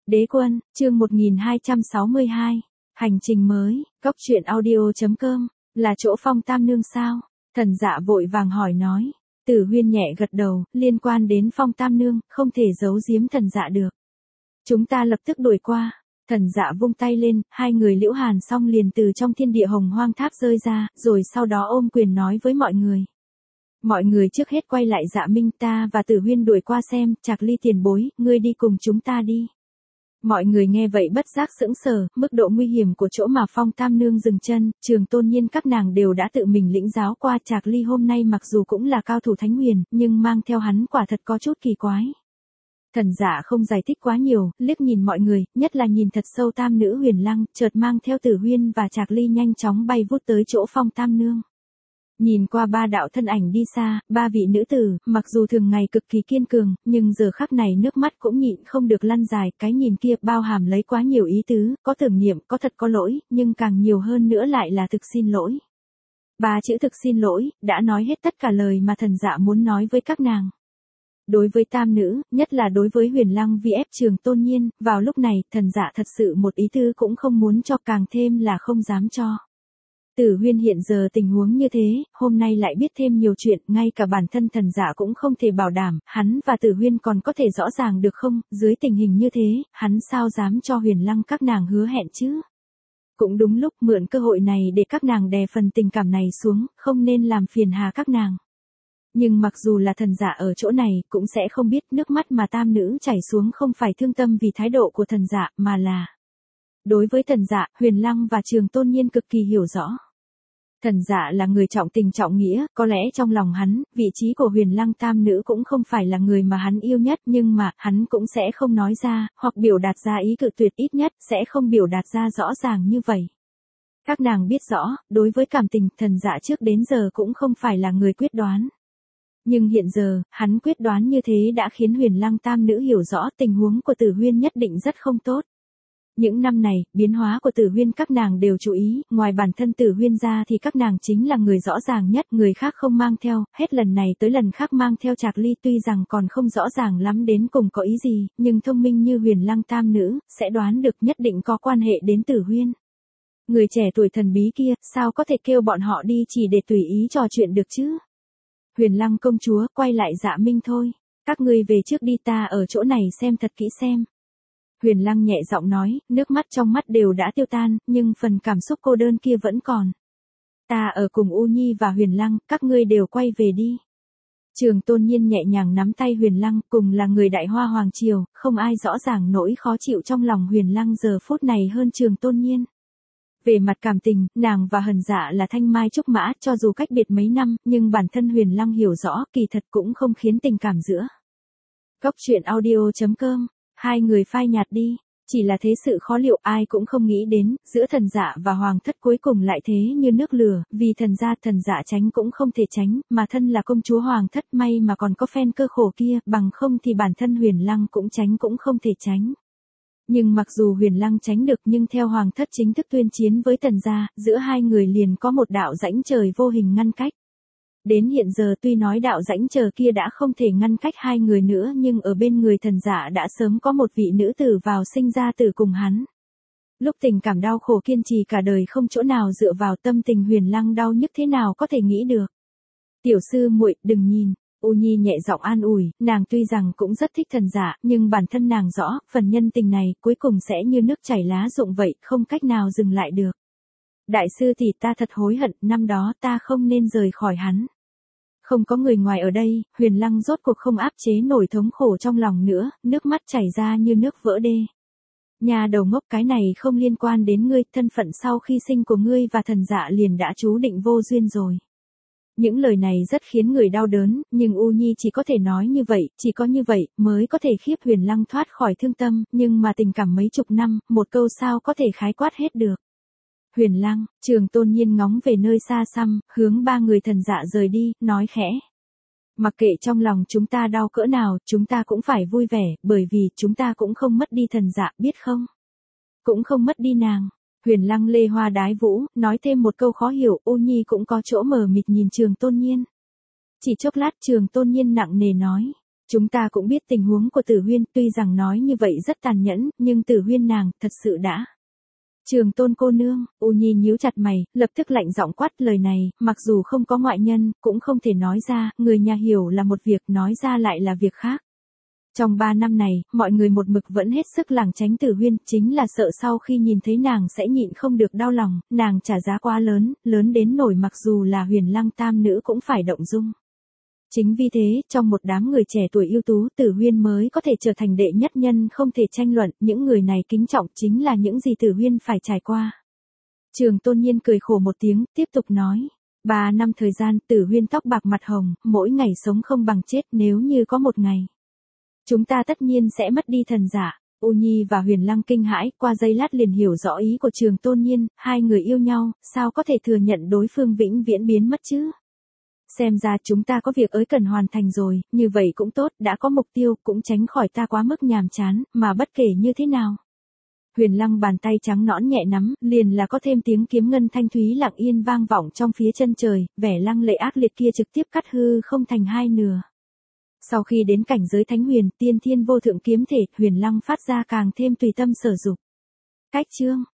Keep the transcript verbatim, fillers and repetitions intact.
Đế quân, chương một nghìn hai trăm sáu mươi hai. Hành trình mới, góc truyện audio chấm com, là chỗ Phong Tam Nương sao? Thần Dạ vội vàng hỏi nói. Tử Huyên nhẹ gật đầu, liên quan đến Phong Tam Nương, không thể giấu giếm Thần Dạ được. Chúng ta lập tức đuổi qua. Thần Dạ vung tay lên, hai người Liễu Hàn xong liền từ trong thiên địa hồng hoang tháp rơi ra, rồi sau đó ôm quyền nói với mọi người. Mọi người trước hết quay lại Dạ Minh, ta và Tử Huyên đuổi qua xem, Trạc Ly tiền bối, ngươi đi cùng chúng ta đi. Mọi người nghe vậy bất giác sững sờ, mức độ nguy hiểm của chỗ mà Phong Tam Nương dừng chân, Trường Tôn Nhiên các nàng đều đã tự mình lĩnh giáo qua. Trạc Ly hôm nay mặc dù cũng là cao thủ thánh huyền, nhưng mang theo hắn quả thật có chút kỳ quái. Thần Dạ không giải thích quá nhiều, liếc nhìn mọi người, nhất là nhìn thật sâu Tam Nữ Huyền Lăng, chợt mang theo Tử Huyên và Trạc Ly nhanh chóng bay vút tới chỗ Phong Tam Nương. Nhìn qua ba đạo thân ảnh đi xa, ba vị nữ tử, mặc dù thường ngày cực kỳ kiên cường, nhưng giờ khắc này nước mắt cũng nhịn không được lăn dài, cái nhìn kia bao hàm lấy quá nhiều ý tứ, có tưởng niệm, có thật có lỗi, nhưng càng nhiều hơn nữa lại là thực xin lỗi. Ba chữ thực xin lỗi, đã nói hết tất cả lời mà Thần Dạ muốn nói với các nàng. Đối với tam nữ, nhất là đối với Huyền Lăng vs Trường Tôn Nhiên, vào lúc này, Thần Dạ thật sự một ý tứ cũng không muốn cho, càng thêm là không dám cho. Tử Huyên hiện giờ tình huống như thế, hôm nay lại biết thêm nhiều chuyện, ngay cả bản thân Thần Dạ cũng không thể bảo đảm, hắn và Tử Huyên còn có thể rõ ràng được không, dưới tình hình như thế, hắn sao dám cho Huyền Lăng các nàng hứa hẹn chứ? Cũng đúng lúc mượn cơ hội này để các nàng đè phần tình cảm này xuống, không nên làm phiền hà các nàng. Nhưng mặc dù là Thần Dạ ở chỗ này, cũng sẽ không biết nước mắt mà tam nữ chảy xuống không phải thương tâm vì thái độ của Thần Dạ, mà là... Đối với Thần Dạ, Huyền Lăng và Trường Tôn Nhiên cực kỳ hiểu rõ. Thần Dạ là người trọng tình trọng nghĩa, có lẽ trong lòng hắn, vị trí của Huyền Lăng tam nữ cũng không phải là người mà hắn yêu nhất, nhưng mà, hắn cũng sẽ không nói ra, hoặc biểu đạt ra ý cự tuyệt, ít nhất, sẽ không biểu đạt ra rõ ràng như vậy. Các nàng biết rõ, đối với cảm tình, Thần Dạ trước đến giờ cũng không phải là người quyết đoán. Nhưng hiện giờ, hắn quyết đoán như thế đã khiến Huyền Lăng tam nữ hiểu rõ tình huống của Tử Huyên nhất định rất không tốt. Những năm này, biến hóa của Tử Huyên các nàng đều chú ý, ngoài bản thân Tử Huyên ra thì các nàng chính là người rõ ràng nhất, người khác không mang theo, hết lần này tới lần khác mang theo Trạc Ly, tuy rằng còn không rõ ràng lắm đến cùng có ý gì, nhưng thông minh như Huyền Lăng tam nữ, sẽ đoán được nhất định có quan hệ đến Tử Huyên. Người trẻ tuổi thần bí kia, sao có thể kêu bọn họ đi chỉ để tùy ý trò chuyện được chứ? Huyền Lăng công chúa, quay lại Dạ Minh thôi, các ngươi về trước đi, ta ở chỗ này xem thật kỹ xem. Huyền Lăng nhẹ giọng nói, nước mắt trong mắt đều đã tiêu tan, nhưng phần cảm xúc cô đơn kia vẫn còn. Ta ở cùng U Nhi và Huyền Lăng, các ngươi đều quay về đi. Trường Tôn Nhiên nhẹ nhàng nắm tay Huyền Lăng, cùng là người Đại Hoa Hoàng Triều, không ai rõ ràng nỗi khó chịu trong lòng Huyền Lăng giờ phút này hơn Trường Tôn Nhiên. Về mặt cảm tình, nàng và Hần Dạ là thanh mai trúc mã, cho dù cách biệt mấy năm, nhưng bản thân Huyền Lăng hiểu rõ, kỳ thật cũng không khiến tình cảm giữa. Góc truyện audio chấm com. Hai người phai nhạt đi, chỉ là thế sự khó liệu, ai cũng không nghĩ đến, giữa Thần Dạ và Hoàng thất cuối cùng lại thế như nước lửa, vì thần gia Thần Dạ tránh cũng không thể tránh, mà thân là công chúa Hoàng thất, may mà còn có phen cơ khổ kia, bằng không thì bản thân Huyền Lăng cũng tránh cũng không thể tránh. Nhưng mặc dù Huyền Lăng tránh được, nhưng theo Hoàng thất chính thức tuyên chiến với Thần gia, giữa hai người liền có một đạo rãnh trời vô hình ngăn cách. Đến hiện giờ tuy nói đạo rãnh chờ kia đã không thể ngăn cách hai người nữa, nhưng ở bên người Thần Dạ đã sớm có một vị nữ tử vào sinh ra tử cùng hắn. Lúc tình cảm đau khổ kiên trì cả đời không chỗ nào dựa vào, tâm tình Huyền Lăng đau nhức thế nào có thể nghĩ được. Tiểu sư muội, đừng nhìn. U Nhi nhẹ giọng an ủi, nàng tuy rằng cũng rất thích Thần Dạ, nhưng bản thân nàng rõ, phần nhân tình này cuối cùng sẽ như nước chảy lá rụng vậy, không cách nào dừng lại được. Đại sư thì ta thật hối hận, năm đó ta không nên rời khỏi hắn. Không có người ngoài ở đây, Huyền Lăng rốt cuộc không áp chế nổi thống khổ trong lòng nữa, nước mắt chảy ra như nước vỡ đê. Nhà đầu ngốc, cái này không liên quan đến ngươi, thân phận sau khi sinh của ngươi và Thần Dạ liền đã chú định vô duyên rồi. Những lời này rất khiến người đau đớn, nhưng U Nhi chỉ có thể nói như vậy, chỉ có như vậy, mới có thể khiếp Huyền Lăng thoát khỏi thương tâm, nhưng mà tình cảm mấy chục năm, một câu sao có thể khái quát hết được. Huyền Lăng, Trường Tôn Nhiên ngóng về nơi xa xăm, hướng ba người Thần Dạ rời đi, nói khẽ. Mặc kệ trong lòng chúng ta đau cỡ nào, chúng ta cũng phải vui vẻ, bởi vì chúng ta cũng không mất đi Thần Dạ, biết không? Cũng không mất đi nàng. Huyền Lăng lê hoa đái vũ, nói thêm một câu khó hiểu, U Nhi cũng có chỗ mờ mịt nhìn Trường Tôn Nhiên. Chỉ chốc lát Trường Tôn Nhiên nặng nề nói. Chúng ta cũng biết tình huống của Tử Huyên, tuy rằng nói như vậy rất tàn nhẫn, nhưng Tử Huyên nàng, thật sự đã. Trường Tôn cô nương, U Nhi nhíu chặt mày, lập tức lạnh giọng quát lời này, mặc dù không có ngoại nhân, cũng không thể nói ra, người nhà hiểu là một việc, nói ra lại là việc khác. Trong ba năm này, mọi người một mực vẫn hết sức lảng tránh Tử Huyên, chính là sợ sau khi nhìn thấy nàng sẽ nhịn không được đau lòng, nàng trả giá quá lớn, lớn đến nổi mặc dù là Huyền Lăng tam nữ cũng phải động dung. Chính vì thế, trong một đám người trẻ tuổi ưu tú, Tử Huyên mới có thể trở thành đệ nhất nhân không thể tranh luận, những người này kính trọng chính là những gì Tử Huyên phải trải qua. Trường Tôn Nhiên cười khổ một tiếng, tiếp tục nói. Ba năm thời gian, Tử Huyên tóc bạc mặt hồng, mỗi ngày sống không bằng chết, nếu như có một ngày. Chúng ta tất nhiên sẽ mất đi thần giả. U Nhi và Huyền Lăng kinh hãi, qua giây lát liền hiểu rõ ý của Trường Tôn Nhiên, hai người yêu nhau, sao có thể thừa nhận đối phương vĩnh viễn biến mất chứ? Xem ra chúng ta có việc ới cần hoàn thành rồi, như vậy cũng tốt, đã có mục tiêu, cũng tránh khỏi ta quá mức nhàm chán, mà bất kể như thế nào. Huyền Lăng bàn tay trắng nõn nhẹ nắm, liền là có thêm tiếng kiếm ngân thanh thúy lặng yên vang vọng trong phía chân trời, vẻ lăng lệ ác liệt kia trực tiếp cắt hư không thành hai nửa. Sau khi đến cảnh giới thánh huyền, tiên thiên vô thượng kiếm thể, Huyền Lăng phát ra càng thêm tùy tâm sở dục. Cách chương